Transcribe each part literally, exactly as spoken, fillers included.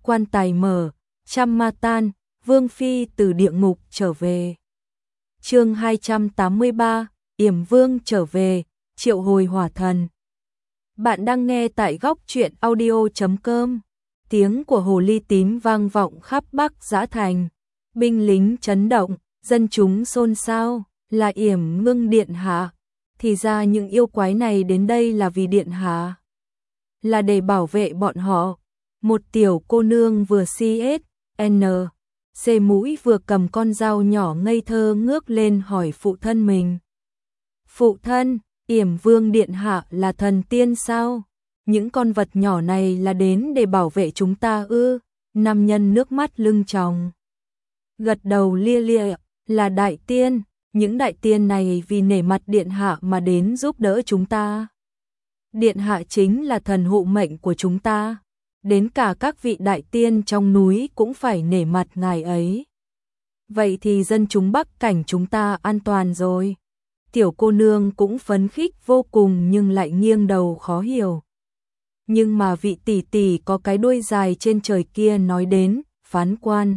quan tài mở, trăm ma tan, Vương Phi từ địa ngục trở về. Chương hai trăm tám mươi ba, Yểm Vương trở về, triệu hồi hỏa thần. Bạn đang nghe tại góc truyện audio chấm com. Tiếng của hồ ly tím vang vọng khắp Bắc Dã Thành. Binh lính chấn động, dân chúng xôn xao, là Yểm Ngưng điện hạ. Thì ra những yêu quái này đến đây là vì điện hạ. Là để bảo vệ bọn họ. Một tiểu cô nương vừa xê ét en xê mũi vừa cầm con dao nhỏ ngây thơ ngước lên hỏi phụ thân mình. Phụ thân, Yểm Vương điện hạ là thần tiên sao? Những con vật nhỏ này là đến để bảo vệ chúng ta ư? Nam nhân nước mắt lưng tròng. Gật đầu lia lịa, là đại tiên, những đại tiên này vì nể mặt điện hạ mà đến giúp đỡ chúng ta. Điện hạ chính là thần hộ mệnh của chúng ta. Đến cả các vị đại tiên trong núi cũng phải nể mặt ngài ấy. Vậy thì dân chúng Bắc Cảnh chúng ta an toàn rồi. Tiểu cô nương cũng phấn khích vô cùng nhưng lại nghiêng đầu khó hiểu. Nhưng mà vị tỷ tỷ có cái đuôi dài trên trời kia nói đến, phán quan.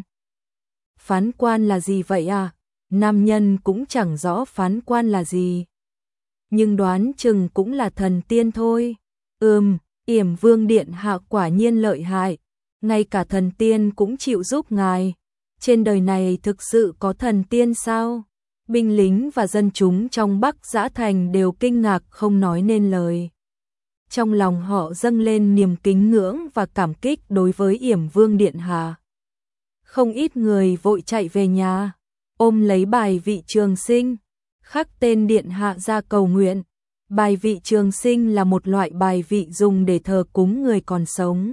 Phán quan là gì vậy à? Nam nhân cũng chẳng rõ phán quan là gì. Nhưng đoán chừng cũng là thần tiên thôi. Ừm, Yểm Vương điện hạ quả nhiên lợi hại. Ngay cả thần tiên cũng chịu giúp ngài. Trên đời này thực sự có thần tiên sao? Binh lính và dân chúng trong Bắc Dã Thành đều kinh ngạc không nói nên lời. Trong lòng họ dâng lên niềm kính ngưỡng và cảm kích đối với Yểm Vương điện hạ. Không ít người vội chạy về nhà, ôm lấy bài vị trường sinh, khắc tên điện hạ ra cầu nguyện. Bài vị trường sinh là một loại bài vị dùng để thờ cúng người còn sống,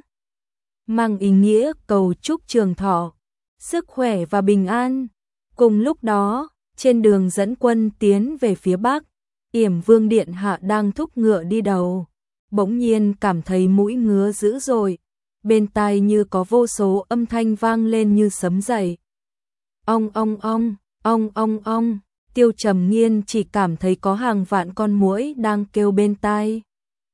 mang ý nghĩa cầu chúc trường thọ, sức khỏe và bình an. Cùng lúc đó, trên đường dẫn quân tiến về phía Bắc, Yểm Vương điện hạ đang thúc ngựa đi đầu, bỗng nhiên cảm thấy mũi ngứa dữ dội, bên tai như có vô số âm thanh vang lên như sấm dậy. Ong ong ong, ong ong ong. Tiêu Trầm Nghiên chỉ cảm thấy có hàng vạn con muỗi đang kêu bên tai.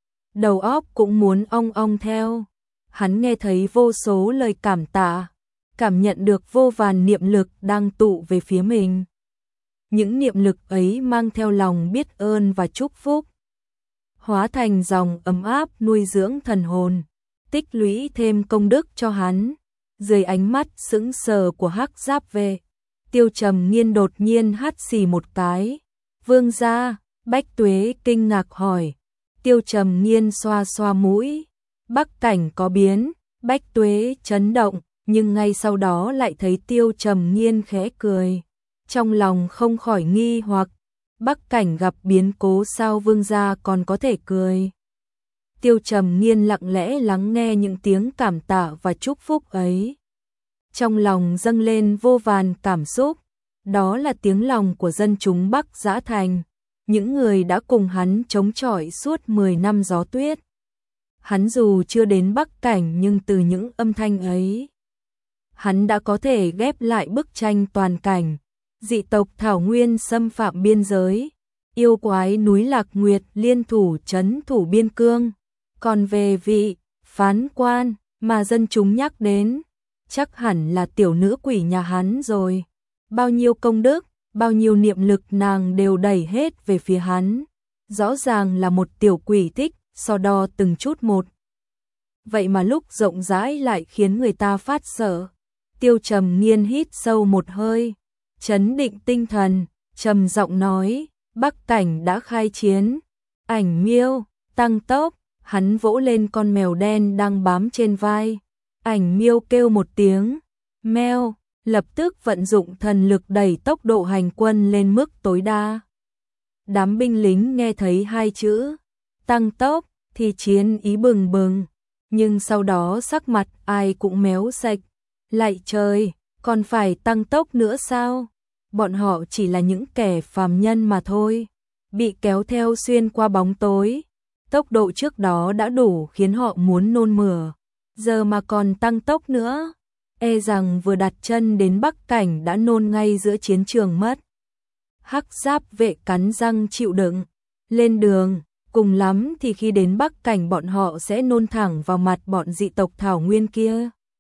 Đầu óc cũng muốn ong ong theo. Hắn nghe thấy vô số lời cảm tạ, cảm nhận được vô vàn niệm lực đang tụ về phía mình. Những niệm lực ấy mang theo lòng biết ơn và chúc phúc, hóa thành dòng ấm áp nuôi dưỡng thần hồn, tích lũy thêm công đức cho hắn. Dưới ánh mắt sững sờ của Hắc Giáp Vệ, Tiêu Trầm Nghiên đột nhiên hắt xì một cái. Vương gia, Bách Tuế kinh ngạc hỏi. Tiêu Trầm Nghiên xoa xoa mũi. Bắc Cảnh có biến. Bách Tuế chấn động, nhưng ngay sau đó lại thấy Tiêu Trầm Nghiên khẽ cười. Trong lòng không khỏi nghi hoặc, Bắc Cảnh gặp biến cố sao vương gia còn có thể cười. Tiêu Trầm Nghiên lặng lẽ lắng nghe những tiếng cảm tạ và chúc phúc ấy. Trong lòng dâng lên vô vàn cảm xúc, đó là tiếng lòng của dân chúng Bắc Dã Thành, những người đã cùng hắn chống chọi suốt mười năm gió tuyết. Hắn dù chưa đến Bắc Cảnh nhưng từ những âm thanh ấy, hắn đã có thể ghép lại bức tranh toàn cảnh. Dị tộc Thảo Nguyên xâm phạm biên giới, yêu quái núi Lạc Nguyệt liên thủ trấn thủ biên cương. Còn về vị phán quan mà dân chúng nhắc đến, chắc hẳn là tiểu nữ quỷ nhà hắn rồi. Bao nhiêu công đức, bao nhiêu niệm lực nàng đều đẩy hết về phía hắn. Rõ ràng là một tiểu quỷ thích so đo từng chút một. Vậy mà lúc rộng rãi lại khiến người ta phát sợ. Tiêu Trầm Nghiên hít sâu một hơi, trấn định tinh thần, trầm giọng nói, Bắc Cảnh đã khai chiến. Ảnh Miêu, tăng tốc, hắn vỗ lên con mèo đen đang bám trên vai. Ảnh Miêu kêu một tiếng, meo, lập tức vận dụng thần lực đẩy tốc độ hành quân lên mức tối đa. Đám binh lính nghe thấy hai chữ tăng tốc thì chiến ý bừng bừng, nhưng sau đó sắc mặt ai cũng méo sạch. Lạy trời, còn phải tăng tốc nữa sao? Bọn họ chỉ là những kẻ phàm nhân mà thôi, bị kéo theo xuyên qua bóng tối. Tốc độ trước đó đã đủ khiến họ muốn nôn mửa, giờ mà còn tăng tốc nữa, e rằng vừa đặt chân đến Bắc Cảnh đã nôn ngay giữa chiến trường mất. Hắc Giáp Vệ cắn răng chịu đựng, lên đường, cùng lắm thì khi đến Bắc Cảnh bọn họ sẽ nôn thẳng vào mặt bọn dị tộc Thảo Nguyên kia.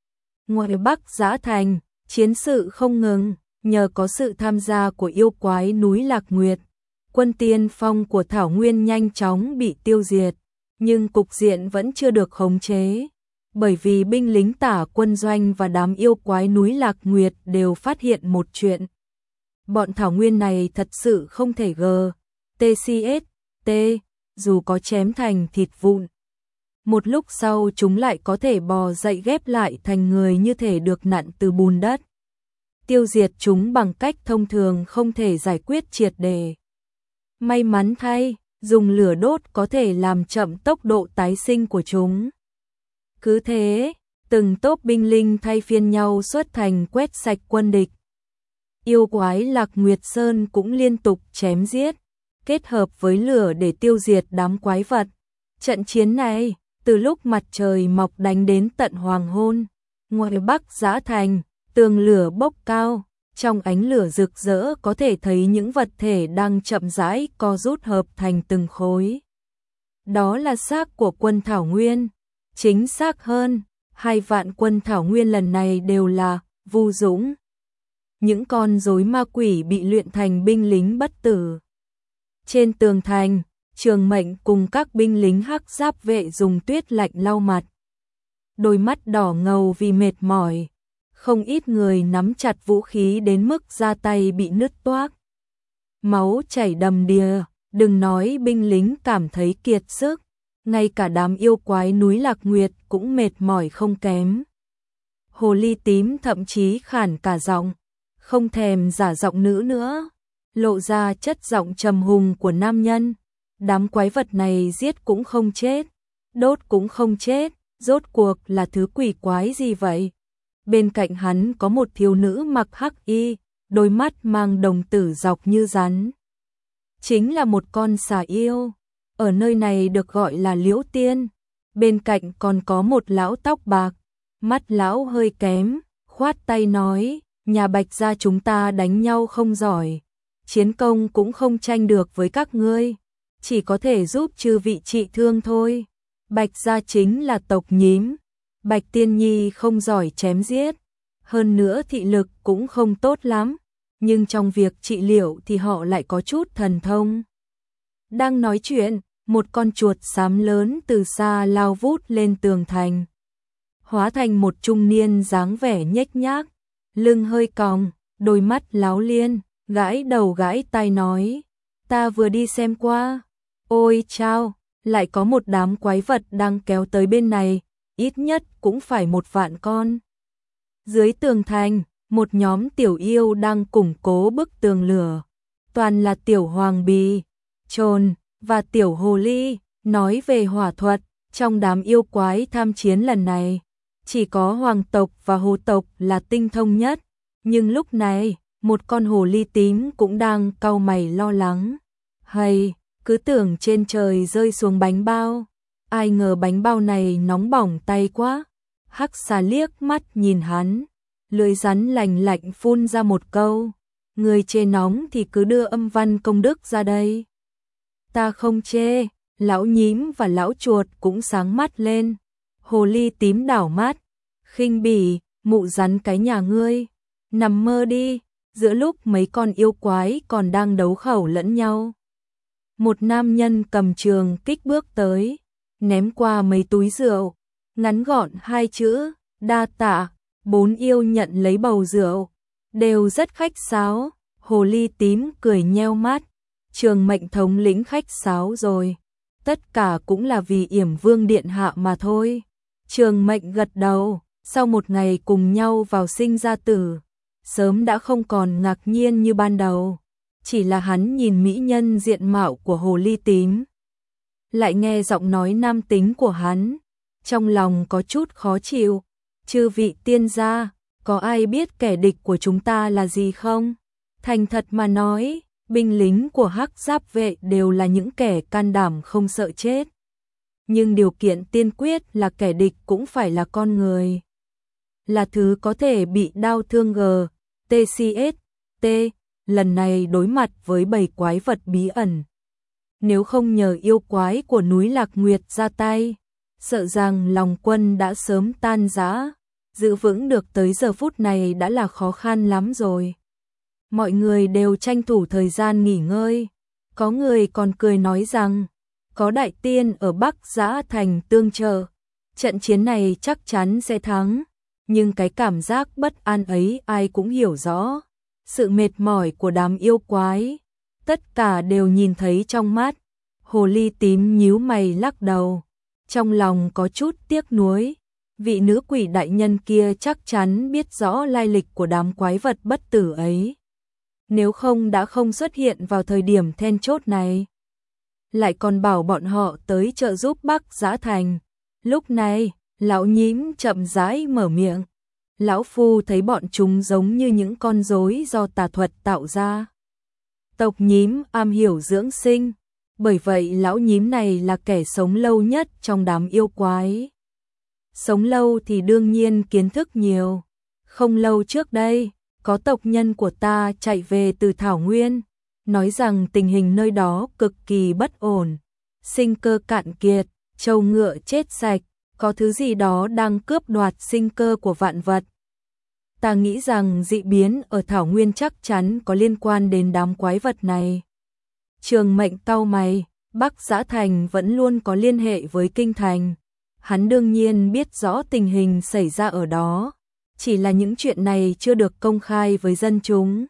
Ngoài Bắc Giã Thành, chiến sự không ngừng, nhờ có sự tham gia của yêu quái núi Lạc Nguyệt, quân tiên phong của Thảo Nguyên nhanh chóng bị tiêu diệt, nhưng cục diện vẫn chưa được khống chế, bởi vì binh lính Tả Quân Doanh và đám yêu quái núi Lạc Nguyệt đều phát hiện một chuyện. Bọn Thảo Nguyên này thật sự không thể gờ, tê xê ét, T, dù có chém thành thịt vụn. Một lúc sau chúng lại có thể bò dậy ghép lại thành người như thể được nặn từ bùn đất. Tiêu diệt chúng bằng cách thông thường không thể giải quyết triệt để. May mắn thay, dùng lửa đốt có thể làm chậm tốc độ tái sinh của chúng. Cứ thế, từng tốp binh linh thay phiên nhau xuất thành quét sạch quân địch. Yêu quái Lạc Nguyệt Sơn cũng liên tục chém giết, kết hợp với lửa để tiêu diệt đám quái vật. Trận chiến này, từ lúc mặt trời mọc đánh đến tận hoàng hôn, ngoài Bắc Giã Thành, tường lửa bốc cao, trong ánh lửa rực rỡ có thể thấy những vật thể đang chậm rãi co rút hợp thành từng khối. Đó là xác của quân Thảo Nguyên, chính xác hơn, hai vạn quân Thảo Nguyên lần này đều là Vu Dũng. Những con rối ma quỷ bị luyện thành binh lính bất tử. Trên tường thành, Trường Mệnh cùng các binh lính hắc giáp vệ dùng tuyết lạnh lau mặt. Đôi mắt đỏ ngầu vì mệt mỏi, không ít người nắm chặt vũ khí đến mức da tay bị nứt toác. Máu chảy đầm đìa, đừng nói binh lính cảm thấy kiệt sức, ngay cả đám yêu quái núi Lạc Nguyệt cũng mệt mỏi không kém. Hồ ly tím thậm chí khản cả giọng, không thèm giả giọng nữ nữa, lộ ra chất giọng trầm hùng của nam nhân. Đám quái vật này giết cũng không chết, đốt cũng không chết, rốt cuộc là thứ quỷ quái gì vậy? Bên cạnh hắn có một thiếu nữ mặc hắc y, đôi mắt mang đồng tử dọc như rắn. Chính là một con xà yêu, ở nơi này được gọi là Liễu Tiên. Bên cạnh còn có một lão tóc bạc, mắt lão hơi kém, khoát tay nói, nhà Bạch gia chúng ta đánh nhau không giỏi, chiến công cũng không tranh được với các ngươi, chỉ có thể giúp chư vị trị thương thôi. Bạch gia chính là tộc nhím, Bạch Tiên Nhi không giỏi chém giết, hơn nữa thị lực cũng không tốt lắm, nhưng trong việc trị liệu thì họ lại có chút thần thông. Đang nói chuyện, một con chuột xám lớn từ xa lao vút lên tường thành, hóa thành một trung niên dáng vẻ nhếch nhác, lưng hơi còng, đôi mắt láo liên, gãi đầu gãi tai nói, ta vừa đi xem qua, ôi chao, lại có một đám quái vật đang kéo tới bên này, ít nhất cũng phải một vạn con. Dưới tường thành, một nhóm tiểu yêu đang củng cố bức tường lửa, toàn là tiểu hoàng bì, trồn và tiểu hồ ly. Nói về hỏa thuật, trong đám yêu quái tham chiến lần này, chỉ có hoàng tộc và hồ tộc là tinh thông nhất, nhưng lúc này, một con hồ ly tím cũng đang cau mày lo lắng. Hay, cứ tưởng trên trời rơi xuống bánh bao, ai ngờ bánh bao này nóng bỏng tay quá. Hắc xà liếc mắt nhìn hắn, lưỡi rắn lành lạnh phun ra một câu, người chê nóng thì cứ đưa âm văn công đức ra đây. Ta không chê. Lão nhím và lão chuột cũng sáng mắt lên. Hồ ly tím đảo mắt, khinh bỉ, mụ rắn cái nhà ngươi, nằm mơ đi. Giữa lúc mấy con yêu quái còn đang đấu khẩu lẫn nhau, một nam nhân cầm trường kích bước tới, ném qua mấy túi rượu, ngắn gọn hai chữ, đa tạ. Bốn yêu nhận lấy bầu rượu, đều rất khách sáo. Hồ ly tím cười nheo mắt, Trường Mệnh thống lĩnh khách sáo rồi, tất cả cũng là vì Yểm Vương điện hạ mà thôi. Trường Mệnh gật đầu, sau một ngày cùng nhau vào sinh ra tử, sớm đã không còn ngạc nhiên như ban đầu, chỉ là hắn nhìn mỹ nhân diện mạo của hồ ly tím, lại nghe giọng nói nam tính của hắn, trong lòng có chút khó chịu. Chư vị tiên gia, có ai biết kẻ địch của chúng ta là gì không? Thành thật mà nói, binh lính của Hắc Giáp vệ đều là những kẻ can đảm không sợ chết. Nhưng điều kiện tiên quyết là kẻ địch cũng phải là con người. Là thứ có thể bị đau thương g, tê xê ét, T, lần này đối mặt với bầy quái vật bí ẩn. Nếu không nhờ yêu quái của núi Lạc Nguyệt ra tay, sợ rằng lòng quân đã sớm tan rã. giữ vững được tới giờ phút này đã là khó khăn lắm rồi. Mọi người đều tranh thủ thời gian nghỉ ngơi, có người còn cười nói rằng, có đại tiên ở Bắc Giã Thành tương trợ, trận chiến này chắc chắn sẽ thắng, nhưng cái cảm giác bất an ấy ai cũng hiểu rõ, sự mệt mỏi của đám yêu quái, tất cả đều nhìn thấy trong mắt. Hồ ly tím nhíu mày lắc đầu, trong lòng có chút tiếc nuối, vị nữ quỷ đại nhân kia chắc chắn biết rõ lai lịch của đám quái vật bất tử ấy. Nếu không đã không xuất hiện vào thời điểm then chốt này, lại còn bảo bọn họ tới trợ giúp Bắc Giã Thành. Lúc này, lão nhím chậm rãi mở miệng. Lão phu thấy bọn chúng giống như những con rối do tà thuật tạo ra. Tộc nhím am hiểu dưỡng sinh, bởi vậy lão nhím này là kẻ sống lâu nhất trong đám yêu quái. Sống lâu thì đương nhiên kiến thức nhiều. Không lâu trước đây, có tộc nhân của ta chạy về từ Thảo Nguyên, nói rằng tình hình nơi đó cực kỳ bất ổn, sinh cơ cạn kiệt, trâu ngựa chết sạch, có thứ gì đó đang cướp đoạt sinh cơ của vạn vật. Ta nghĩ rằng dị biến ở Thảo Nguyên chắc chắn có liên quan đến đám quái vật này. Trường Mệnh cau mày, Bắc Giã Thành vẫn luôn có liên hệ với Kinh Thành. Hắn đương nhiên biết rõ tình hình xảy ra ở đó, chỉ là những chuyện này chưa được công khai với dân chúng,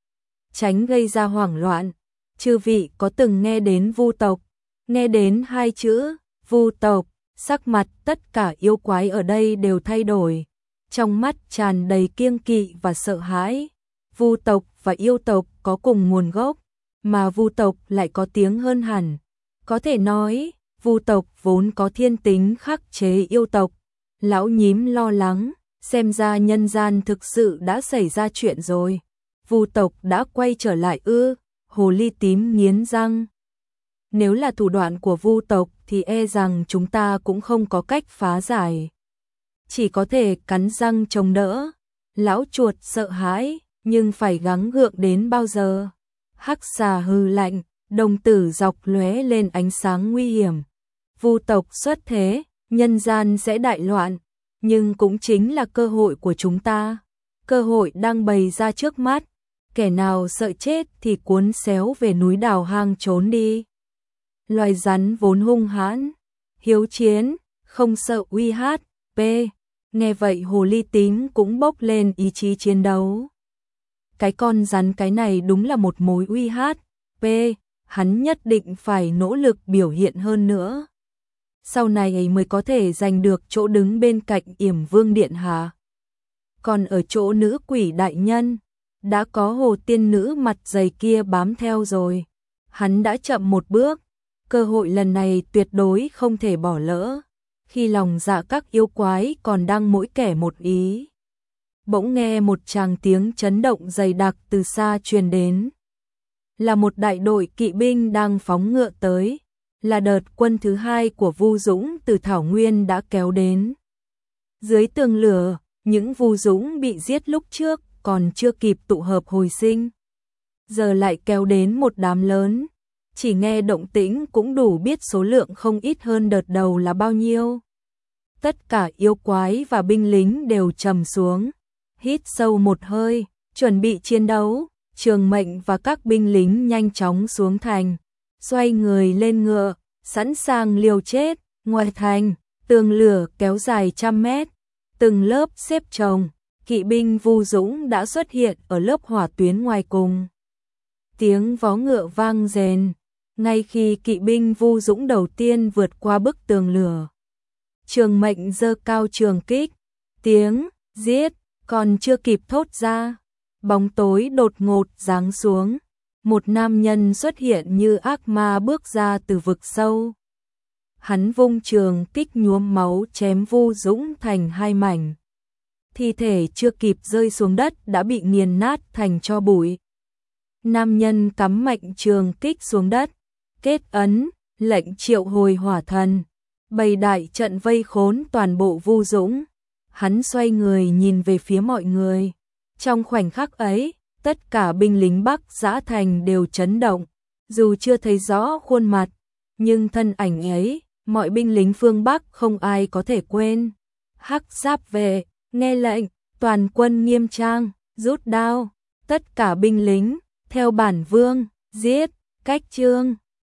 tránh gây ra hoảng loạn. Chư vị có từng nghe đến Vu tộc? Nghe đến hai chữ Vu tộc, sắc mặt tất cả yêu quái ở đây đều thay đổi, trong mắt tràn đầy kiêng kỵ và sợ hãi. Vu tộc và yêu tộc có cùng nguồn gốc, mà Vu tộc lại có tiếng hơn hẳn. Có thể nói, Vu tộc vốn có thiên tính khắc chế yêu tộc. Lão nhím lo lắng, xem ra nhân gian thực sự đã xảy ra chuyện rồi. Vu tộc đã quay trở lại ư? Hồ ly tím nghiến răng. Nếu là thủ đoạn của Vu tộc thì e rằng chúng ta cũng không có cách phá giải, chỉ có thể cắn răng chống đỡ. Lão chuột sợ hãi, nhưng phải gắng gượng đến bao giờ? Hắc xà hừ lạnh, đồng tử dọc lóe lên ánh sáng nguy hiểm. Vu tộc xuất thế, nhân gian sẽ đại loạn, nhưng cũng chính là cơ hội của chúng ta. Cơ hội đang bày ra trước mắt, kẻ nào sợ chết thì cuốn xéo về núi đào hang trốn đi. Loài rắn vốn hung hãn, hiếu chiến, không sợ uy hát, p. Nghe vậy hồ ly tím cũng bốc lên ý chí chiến đấu. Cái con rắn cái này đúng là một mối uy hát, p. Hắn nhất định phải nỗ lực biểu hiện hơn nữa, sau này ấy mới có thể giành được chỗ đứng bên cạnh Yểm Vương điện hạ. Còn ở chỗ nữ quỷ đại nhân, đã có hồ tiên nữ mặt dày kia bám theo rồi. Hắn đã chậm một bước, cơ hội lần này tuyệt đối không thể bỏ lỡ. Khi lòng dạ các yêu quái còn đang mỗi kẻ một ý, bỗng nghe một tràng tiếng chấn động dày đặc từ xa truyền đến. Là một đại đội kỵ binh đang phóng ngựa tới, là đợt quân thứ hai của Vu Dũng từ Thảo Nguyên đã kéo đến. Dưới tường lửa, những Vu Dũng bị giết lúc trước còn chưa kịp tụ hợp hồi sinh, giờ lại kéo đến một đám lớn. Chỉ nghe động tĩnh cũng đủ biết số lượng không ít hơn đợt đầu là bao nhiêu. Tất cả yêu quái và binh lính đều trầm xuống, hít sâu một hơi, chuẩn bị chiến đấu. Trường Mệnh và các binh lính nhanh chóng xuống thành, xoay người lên ngựa, sẵn sàng liều chết. Ngoài thành, tường lửa kéo dài trăm mét, từng lớp xếp chồng, kỵ binh Vu Dũng đã xuất hiện ở lớp hỏa tuyến ngoài cùng. Tiếng vó ngựa vang rền, ngay khi kỵ binh Vu Dũng đầu tiên vượt qua bức tường lửa, Trường Mệnh giơ cao trường kích, tiếng giết còn chưa kịp thốt ra, bóng tối đột ngột giáng xuống, một nam nhân xuất hiện như ác ma bước ra từ vực sâu. Hắn vung trường kích nhuốm máu chém Vu Dũng thành hai mảnh. Thi thể chưa kịp rơi xuống đất đã bị nghiền nát thành tro bụi. Nam nhân cắm mạnh trường kích xuống đất, kết ấn, lệnh triệu hồi hỏa thần, bày đại trận vây khốn toàn bộ Vu Dũng. Hắn xoay người nhìn về phía mọi người. Trong khoảnh khắc ấy, tất cả binh lính Bắc Giã Thành đều chấn động, dù chưa thấy rõ khuôn mặt, nhưng thân ảnh ấy, mọi binh lính phương Bắc không ai có thể quên. Hắc giáp vệ, Nghe lệnh, toàn quân nghiêm trang, rút đao, tất cả binh lính, theo bản vương, giết, cách chương.